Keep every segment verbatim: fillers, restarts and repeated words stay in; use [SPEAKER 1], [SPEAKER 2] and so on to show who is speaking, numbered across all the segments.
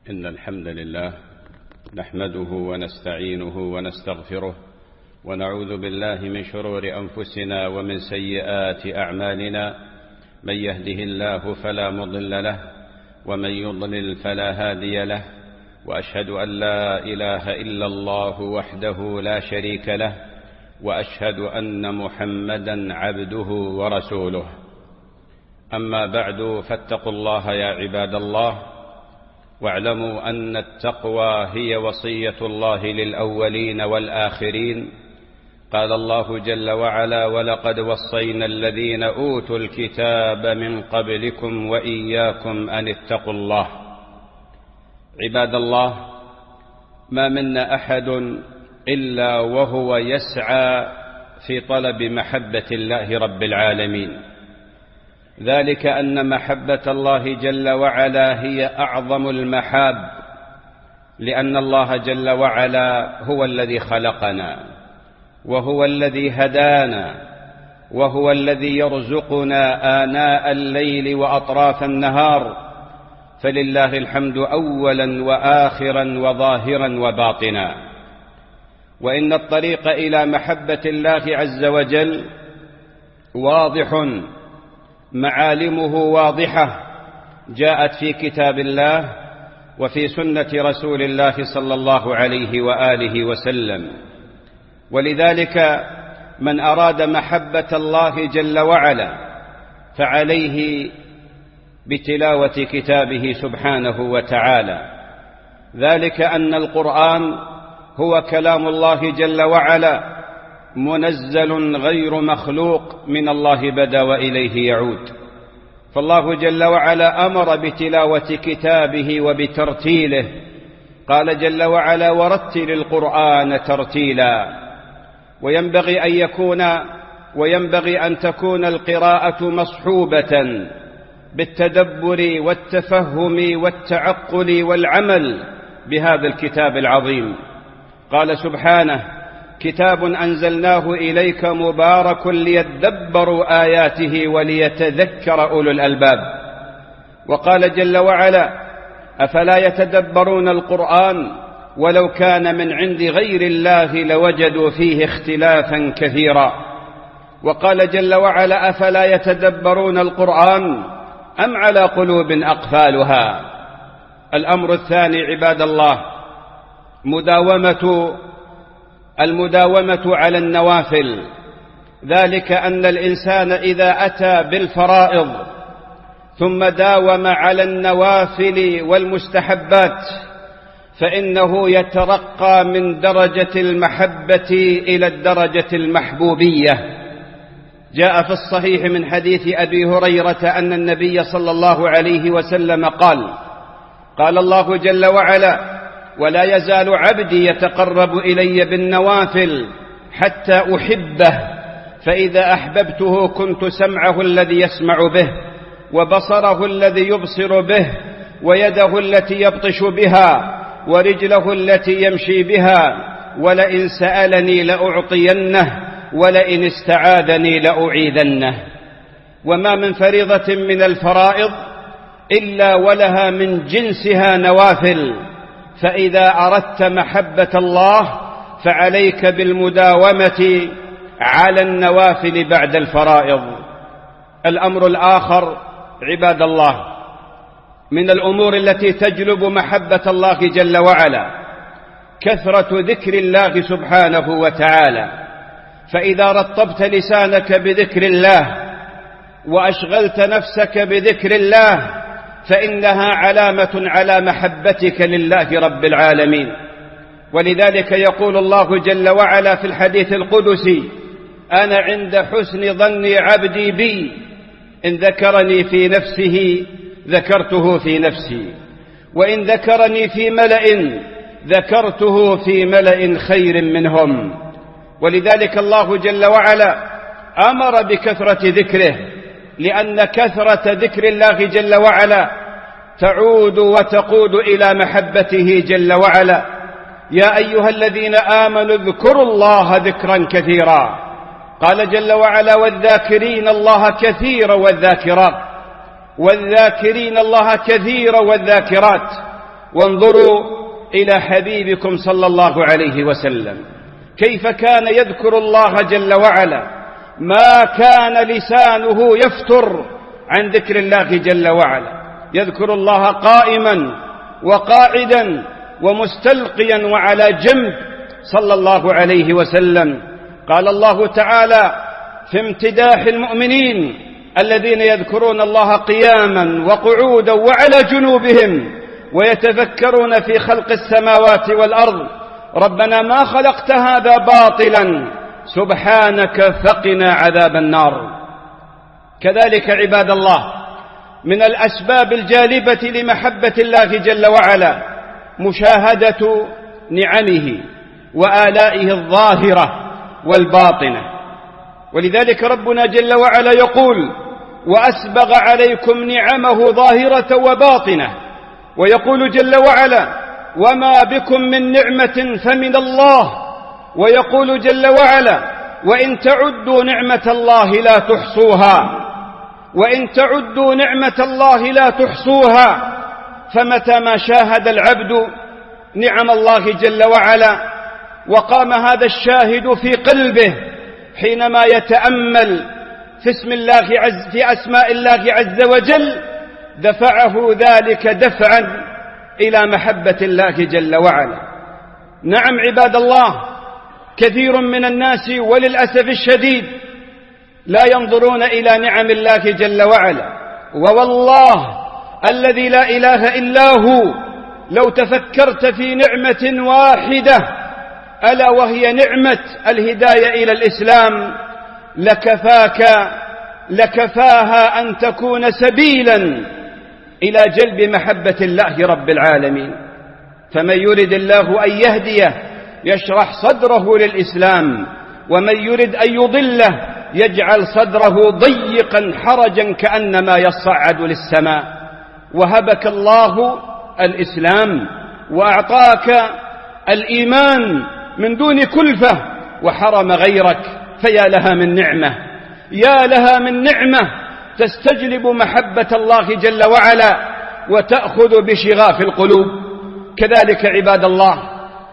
[SPEAKER 1] إن الحمد لله نحمده ونستعينه ونستغفره ونعوذ بالله من شرور أنفسنا ومن سيئات أعمالنا. من يهده الله فلا مضل له ومن يضلل فلا هادي له، وأشهد أن لا إله إلا الله وحده لا شريك له، وأشهد أن محمدا عبده ورسوله. أما بعد، فاتقوا الله يا عباد الله، واعلموا أن التقوى هي وصية الله للأولين والآخرين. قال الله جل وعلا: ولقد وصينا الذين أوتوا الكتاب من قبلكم وإياكم أن اتقوا الله. عباد الله، ما منا أحد إلا وهو يسعى في طلب محبة الله رب العالمين، ذلك أن محبة الله جل وعلا هي أعظم المحاب، لأن الله جل وعلا هو الذي خلقنا، وهو الذي هدانا، وهو الذي يرزقنا آناء الليل وأطراف النهار، فلله الحمد أولا وآخرا وظاهرا وباطنا. وإن الطريق إلى محبة الله عز وجل واضح، معالمه واضحة، جاءت في كتاب الله وفي سنة رسول الله صلى الله عليه وآله وسلم. ولذلك من أراد محبة الله جل وعلا فعليه بتلاوة كتابه سبحانه وتعالى، ذلك أن القرآن هو كلام الله جل وعلا، منزل غير مخلوق، من الله بدأ وإليه يعود. فالله جل وعلا أمر بتلاوة كتابه وبترتيله، قال جل وعلا: ورتل القرآن ترتيلا. وينبغي أن يكون وينبغي أن تكون القراءة مصحوبة بالتدبر والتفهم والتعقل والعمل بهذا الكتاب العظيم. قال سبحانه: كتاب أنزلناه إليك مبارك ليدبروا آياته وليتذكر أولو الألباب. وقال جل وعلا: أفلا يتدبرون القرآن ولو كان من عند غير الله لوجدوا فيه اختلافا كثيرا. وقال جل وعلا: أفلا يتدبرون القرآن أم على قلوب أقفالها. الأمر الثاني عباد الله، مداومة المداومة على النوافل، ذلك أن الإنسان إذا أتى بالفرائض ثم داوم على النوافل والمستحبات فإنه يترقى من درجة المحبة إلى الدرجة المحبوبية. جاء في الصحيح من حديث أبي هريرة أن النبي صلى الله عليه وسلم قال: قال الله جل وعلا: ولا يزال عبدي يتقرب إلي بالنوافل حتى أحبه، فإذا أحببته كنت سمعه الذي يسمع به، وبصره الذي يبصر به، ويده التي يبطش بها، ورجله التي يمشي بها، ولئن سألني لأعطينه، ولئن استعاذني لأعيذنه. وما من فريضة من الفرائض إلا ولها من جنسها نوافل، فإذا أردت محبة الله فعليك بالمداومة على النوافل بعد الفرائض. الأمر الآخر عباد الله، من الأمور التي تجلب محبة الله جل وعلا كثرة ذكر الله سبحانه وتعالى. فإذا رطبت لسانك بذكر الله وأشغلت نفسك بذكر الله فإنها علامة على محبتك لله رب العالمين. ولذلك يقول الله جل وعلا في الحديث القدسي: أنا عند حسن ظن عبدي بي، إن ذكرني في نفسه ذكرته في نفسي، وإن ذكرني في ملأ ذكرته في ملأ خير منهم. ولذلك الله جل وعلا أمر بكثرة ذكره، لأن كثرة ذكر الله جل وعلا تعود وتقود إلى محبته جل وعلا. يا أيها الذين آمنوا اذكروا الله ذكرا كثيرا. قال جل وعلا: والذاكرين الله كثيرا والذاكرات، والذاكرين الله كثيرا والذاكرات وانظروا إلى حبيبكم صلى الله عليه وسلم كيف كان يذكر الله جل وعلا، ما كان لسانه يفتر عن ذكر الله جل وعلا، يذكر الله قائما وقاعدا ومستلقيا وعلى جنب صلى الله عليه وسلم. قال الله تعالى في امتداح المؤمنين الذين يذكرون الله قياما وقعودا وعلى جنوبهم ويتفكرون في خلق السماوات والأرض: ربنا ما خلقت هذا باطلا سبحانك فقنا عذاب النار. كذلك عباد الله من الأسباب الجالبة لمحبة الله جل وعلا مشاهدة نعمه وآلائه الظاهرة والباطنة، ولذلك ربنا جل وعلا يقول: وأسبغ عليكم نعمه ظاهرة وباطنة، ويقول جل وعلا: وما بكم من نعمة فمن الله، ويقول جل وعلا: وإن تعدوا نعمة الله لا تحصوها، وإن تعدوا نعمة الله لا تحصوها. فمتى ما شاهد العبد نعم الله جل وعلا وقام هذا الشاهد في قلبه حينما يتأمل في اسم الله عز في أسماء الله عز وجل، دفعه ذلك دفعا إلى محبة الله جل وعلا. نعم عباد الله، كثير من الناس وللأسف الشديد لا ينظرون إلى نعم الله جل وعلا، ووالله الذي لا إله إلا هو لو تفكرت في نعمة واحدة ألا وهي نعمة الهداية إلى الإسلام لكفاك لكفاها أن تكون سبيلا إلى جلب محبة الله رب العالمين. فمن يرد الله أن يهديه يشرح صدره للإسلام، ومن يرد أن يضله يجعل صدره ضيقا حرجا كأنما يصعد للسماء. وهبك الله الإسلام وأعطاك الإيمان من دون كلفة وحرم غيرك، فيا لها من نعمة، يا لها من نعمة تستجلب محبة الله جل وعلا وتأخذ بشغاف القلوب. كذلك عباد الله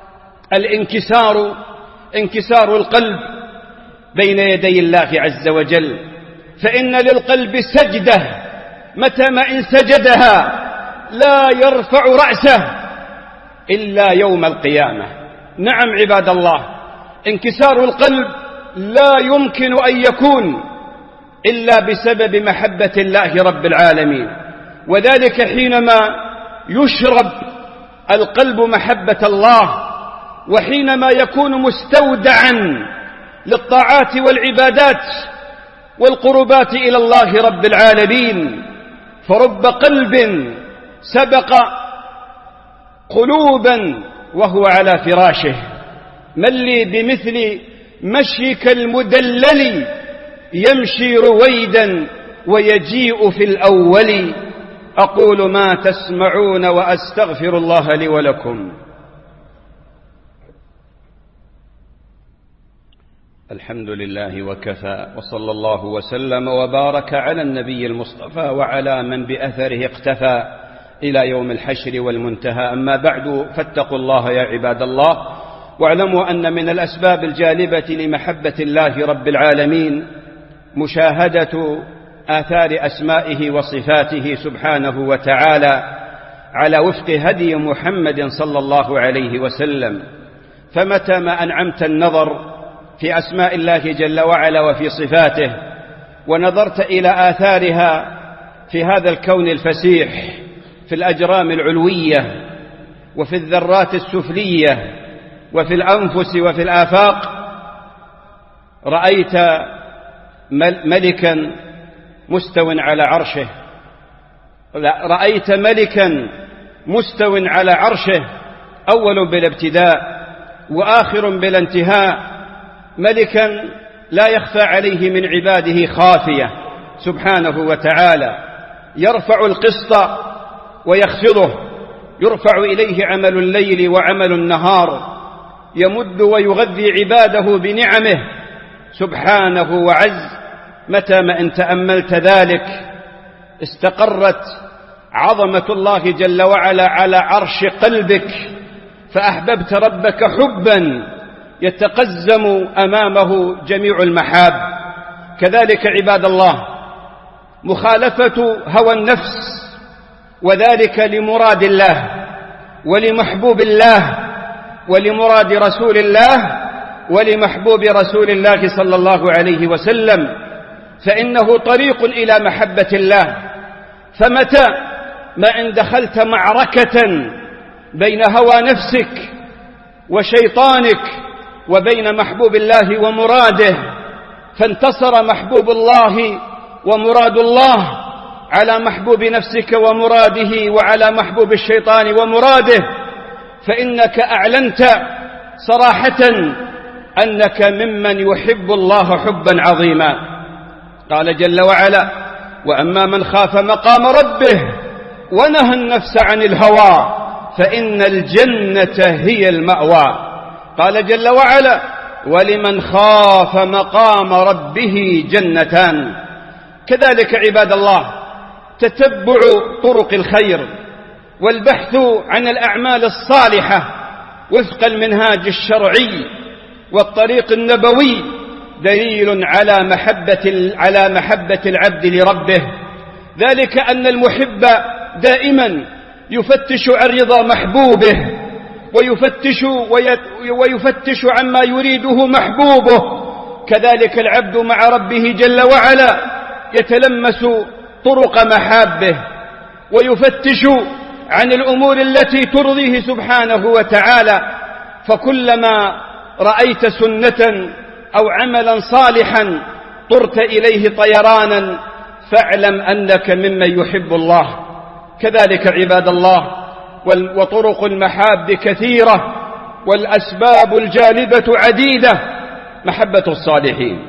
[SPEAKER 1] الانكسار انكسار القلب بين يدي الله عز وجل، فإن للقلب سجدة متى ما إن سجدها لا يرفع رأسه إلا يوم القيامة. نعم عباد الله، انكسار القلب لا يمكن أن يكون إلا بسبب محبة الله رب العالمين، وذلك حينما يشرب القلب محبة الله، وحينما يكون مستودعا للطاعات والعبادات والقربات إلى الله رب العالمين. فرب قلب سبق قلوبا وهو على فراشه، من لي بمثل مشيك المدلل يمشي رويدا ويجيء في الأول. أقول ما تسمعون وأستغفر الله لي ولكم. الحمد لله وكفى، وصلى الله وسلم وبارك على النبي المصطفى وعلى من بأثره اقتفى إلى يوم الحشر والمنتهى. أما بعد، فاتقوا الله يا عباد الله، واعلموا أن من الأسباب الجالبة لمحبة الله رب العالمين مشاهدة آثار أسمائه وصفاته سبحانه وتعالى على وفق هدي محمد صلى الله عليه وسلم. فمتى ما أنعمت النظر في أسماء الله جل وعلا وفي صفاته ونظرت إلى آثارها في هذا الكون الفسيح، في الأجرام العلوية وفي الذرات السفلية وفي الأنفس وفي الآفاق، رأيت ملكا مستو على عرشه رأيت ملكا مستو على عرشه، أول بالابتداء وآخر بالانتهاء، ملكا لا يخفى عليه من عباده خافية سبحانه وتعالى، يرفع القسط ويخفضه، يرفع إليه عمل الليل وعمل النهار، يمد ويغذي عباده بنعمه سبحانه وعز. متى ما إن تأملت ذلك استقرت عظمة الله جل وعلا على عرش قلبك، فأحببت ربك حبا يتقزم أمامه جميع المحاب. كذلك عباد الله مخالفة هوى النفس، وذلك لمراد الله ولمحبوب الله ولمراد رسول الله ولمحبوب رسول الله صلى الله عليه وسلم، فإنه طريق إلى محبة الله. فمتى ما إن دخلت معركة بين هوى نفسك وشيطانك وبين محبوب الله ومراده، فانتصر محبوب الله ومراد الله على محبوب نفسك ومراده وعلى محبوب الشيطان ومراده، فإنك أعلنت صراحة أنك ممن يحب الله حبا عظيما. قال جل وعلا: وأما من خاف مقام ربه ونهى النفس عن الهوى فإن الجنة هي المأوى. قال جل وعلا: ولمن خاف مقام ربه جنتان. كذلك عباد الله تتبع طرق الخير والبحث عن الأعمال الصالحة وفق المنهاج الشرعي والطريق النبوي دليل على محبة على محبة العبد لربه. ذلك أن المحب دائما يفتش عن رضا محبوبه ويفتش ويفتش عما يريده محبوبه. كذلك العبد مع ربه جل وعلا يتلمس طرق محابه ويفتش عن الأمور التي ترضيه سبحانه وتعالى. فكلما رأيت سنة أو عملا صالحا طرت إليه طيرانا فاعلم أنك ممن يحب الله. كذلك عباد الله وطرق المحاب كثيرة والأسباب الجالبة عديدة. محبة الصالحين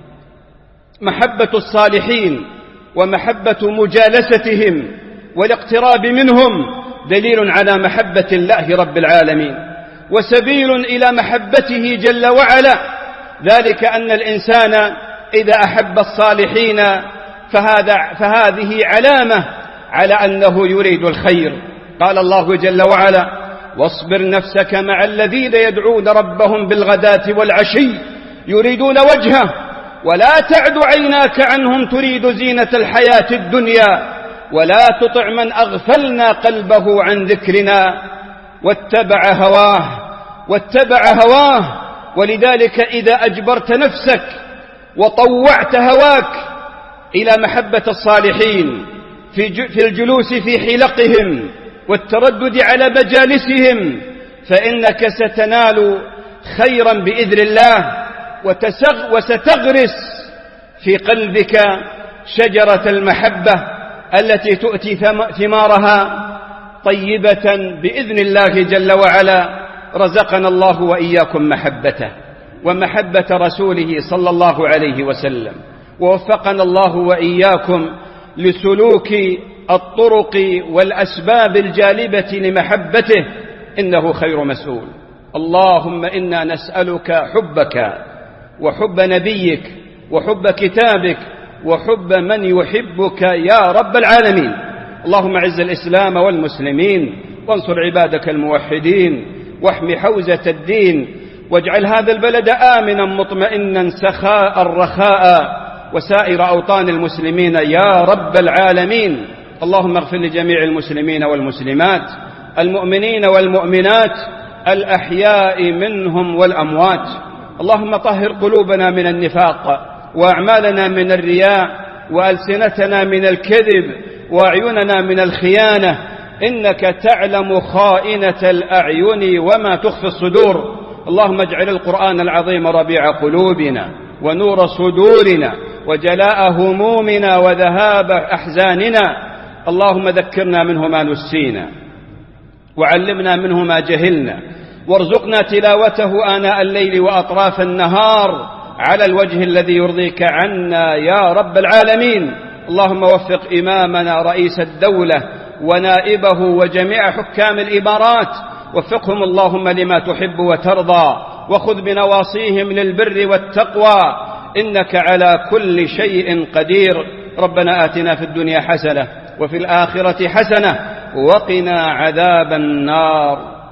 [SPEAKER 1] محبة الصالحين ومحبة مجالستهم والاقتراب منهم دليل على محبة الله رب العالمين وسبيل إلى محبته جل وعلا. ذلك أن الإنسان إذا أحب الصالحين فهذا فهذه علامة على أنه يريد الخير. قال الله جل وعلا: واصبر نفسك مع الذين يدعون ربهم بالغداة والعشي يريدون وجهه ولا تعد عيناك عنهم تريد زينة الحياة الدنيا ولا تطع من أغفلنا قلبه عن ذكرنا واتبع هواه واتبع هواه ولذلك إذا أجبرت نفسك وطوعت هواك إلى محبة الصالحين في الجلوس في حلقهم والتردد على مجالسهم فإنك ستنال خيرا بإذن الله وستغرس في قلبك شجرة المحبة التي تؤتي ثمارها طيبة بإذن الله جل وعلا. رزقنا الله وإياكم محبته ومحبة رسوله صلى الله عليه وسلم، ووفقنا الله وإياكم لسلوك الطرق والأسباب الجالبة لمحبته، إنه خير مسؤول. اللهم إنا نسألك حبك وحب نبيك وحب كتابك وحب من يحبك يا رب العالمين. اللهم اعز الإسلام والمسلمين وانصر عبادك الموحدين واحم حوزة الدين واجعل هذا البلد آمنا مطمئنا سخاء رخاء وسائر أوطان المسلمين يا رب العالمين. اللهم اغفر لجميع المسلمين والمسلمات المؤمنين والمؤمنات الأحياء منهم والأموات. اللهم طهر قلوبنا من النفاق وأعمالنا من الرياء وألسنتنا من الكذب وأعيننا من الخيانة، إنك تعلم خائنة الأعين وما تخفي الصدور. اللهم اجعل القرآن العظيم ربيع قلوبنا ونور صدورنا وجلاء همومنا وذهاب أحزاننا. اللهم ذكرنا منه ما نسينا وعلمنا منه ما جهلنا وارزقنا تلاوته آناء الليل وأطراف النهار على الوجه الذي يرضيك عنا يا رب العالمين. اللهم وفق إمامنا رئيس الدولة ونائبه وجميع حكام الإمارات، وفقهم اللهم لما تحب وترضى وخذ بنواصيهم للبر والتقوى إنك على كل شيء قدير. ربنا آتنا في الدنيا حسنة وفي الآخرة حسنة وقنا عذاب النار.